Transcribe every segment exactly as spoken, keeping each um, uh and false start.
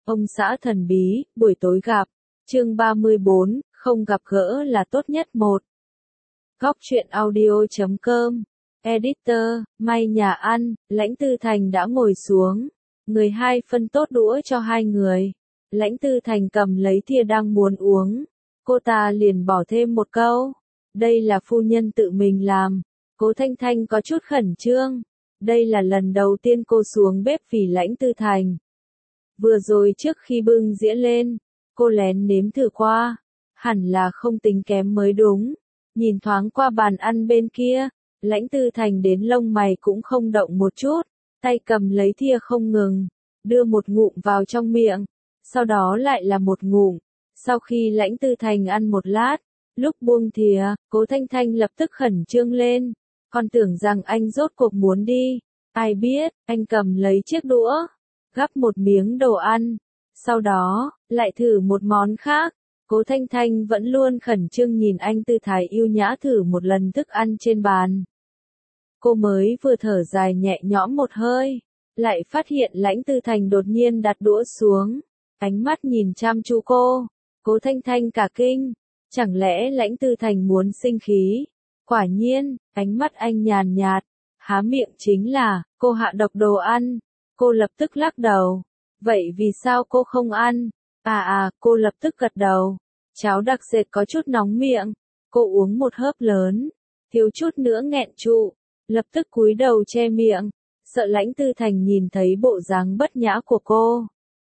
Ông xã thần bí, buổi tối gặp. Chương ba mươi bốn, không gặp gỡ là tốt nhất một. Góc truyện audio chấm com. Editor, may nhà ăn, Lãnh Tư Thành đã ngồi xuống. Người hai phân tốt đũa cho hai người. Lãnh Tư Thành cầm lấy thìa đang muốn uống. Cô ta liền bỏ thêm một câu. Đây là phu nhân tự mình làm. Cố Thanh Thanh có chút khẩn trương. Đây là lần đầu tiên cô xuống bếp vì Lãnh Tư Thành. Vừa rồi trước khi bưng dĩa lên, cô lén nếm thử qua. Hẳn là không tính kém mới đúng. Nhìn thoáng qua bàn ăn bên kia, Lãnh Tư Thành đến lông mày cũng không động một chút, tay cầm lấy thìa không ngừng, đưa một ngụm vào trong miệng, sau đó lại là một ngụm. Sau khi Lãnh Tư Thành ăn một lát, lúc buông thìa, Cố Thanh Thanh lập tức khẩn trương lên, còn tưởng rằng anh rốt cuộc muốn đi. Ai biết, anh cầm lấy chiếc đũa, gắp một miếng đồ ăn, sau đó, lại thử một món khác. Cố Thanh Thanh vẫn luôn khẩn trương nhìn anh tư thái yêu nhã thử một lần thức ăn trên bàn. Cô mới vừa thở dài nhẹ nhõm một hơi, lại phát hiện Lãnh Tư Thành đột nhiên đặt đũa xuống, ánh mắt nhìn chăm chú cô. Cố Thanh Thanh cả kinh, chẳng lẽ Lãnh Tư Thành muốn sinh khí? Quả nhiên, ánh mắt anh nhàn nhạt, há miệng chính là, cô hạ độc đồ ăn. Cô lập tức lắc đầu. Vậy vì sao cô không ăn? À à, cô lập tức gật đầu. Cháo đặc sệt có chút nóng miệng. Cô uống một hớp lớn, thiếu chút nữa nghẹn trụ, lập tức cúi đầu che miệng, sợ Lãnh Tư Thành nhìn thấy bộ dáng bất nhã của cô.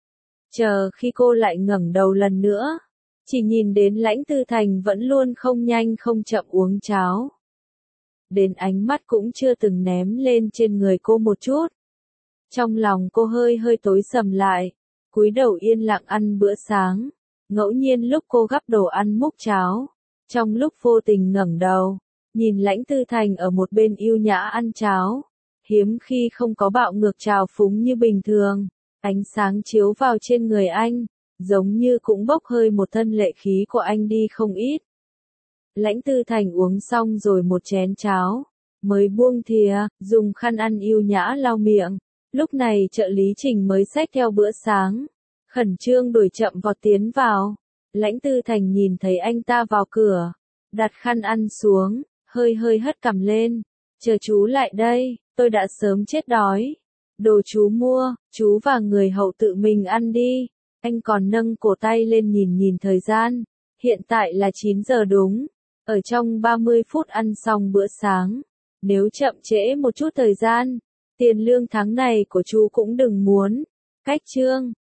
Chờ khi cô lại ngẩng đầu lần nữa, chỉ nhìn đến Lãnh Tư Thành vẫn luôn không nhanh không chậm uống cháo. Đến ánh mắt cũng chưa từng ném lên trên người cô một chút. Trong lòng cô hơi hơi tối sầm lại, cúi đầu yên lặng ăn bữa sáng. Ngẫu nhiên lúc cô gắp đồ ăn múc cháo, trong lúc vô tình ngẩng đầu, nhìn Lãnh Tư Thành ở một bên yêu nhã ăn cháo, hiếm khi không có bạo ngược trào phúng như bình thường, ánh sáng chiếu vào trên người anh, giống như cũng bốc hơi một thân lệ khí của anh đi không ít. Lãnh Tư Thành uống xong rồi một chén cháo, mới buông thìa, dùng khăn ăn yêu nhã lau miệng. Lúc này trợ lý Trình mới xách theo bữa sáng, khẩn trương đuổi chậm vọt tiến vào. Lãnh Tư Thành nhìn thấy anh ta vào cửa, đặt khăn ăn xuống, hơi hơi hất cằm lên. Chờ chú lại đây, tôi đã sớm chết đói. Đồ chú mua, chú và người hậu tự mình ăn đi. Anh còn nâng cổ tay lên nhìn nhìn thời gian. Hiện tại là chín giờ đúng. Ở trong ba mươi phút ăn xong bữa sáng. Nếu chậm trễ một chút thời gian, tiền lương tháng này của chú cũng đừng muốn. Cách chương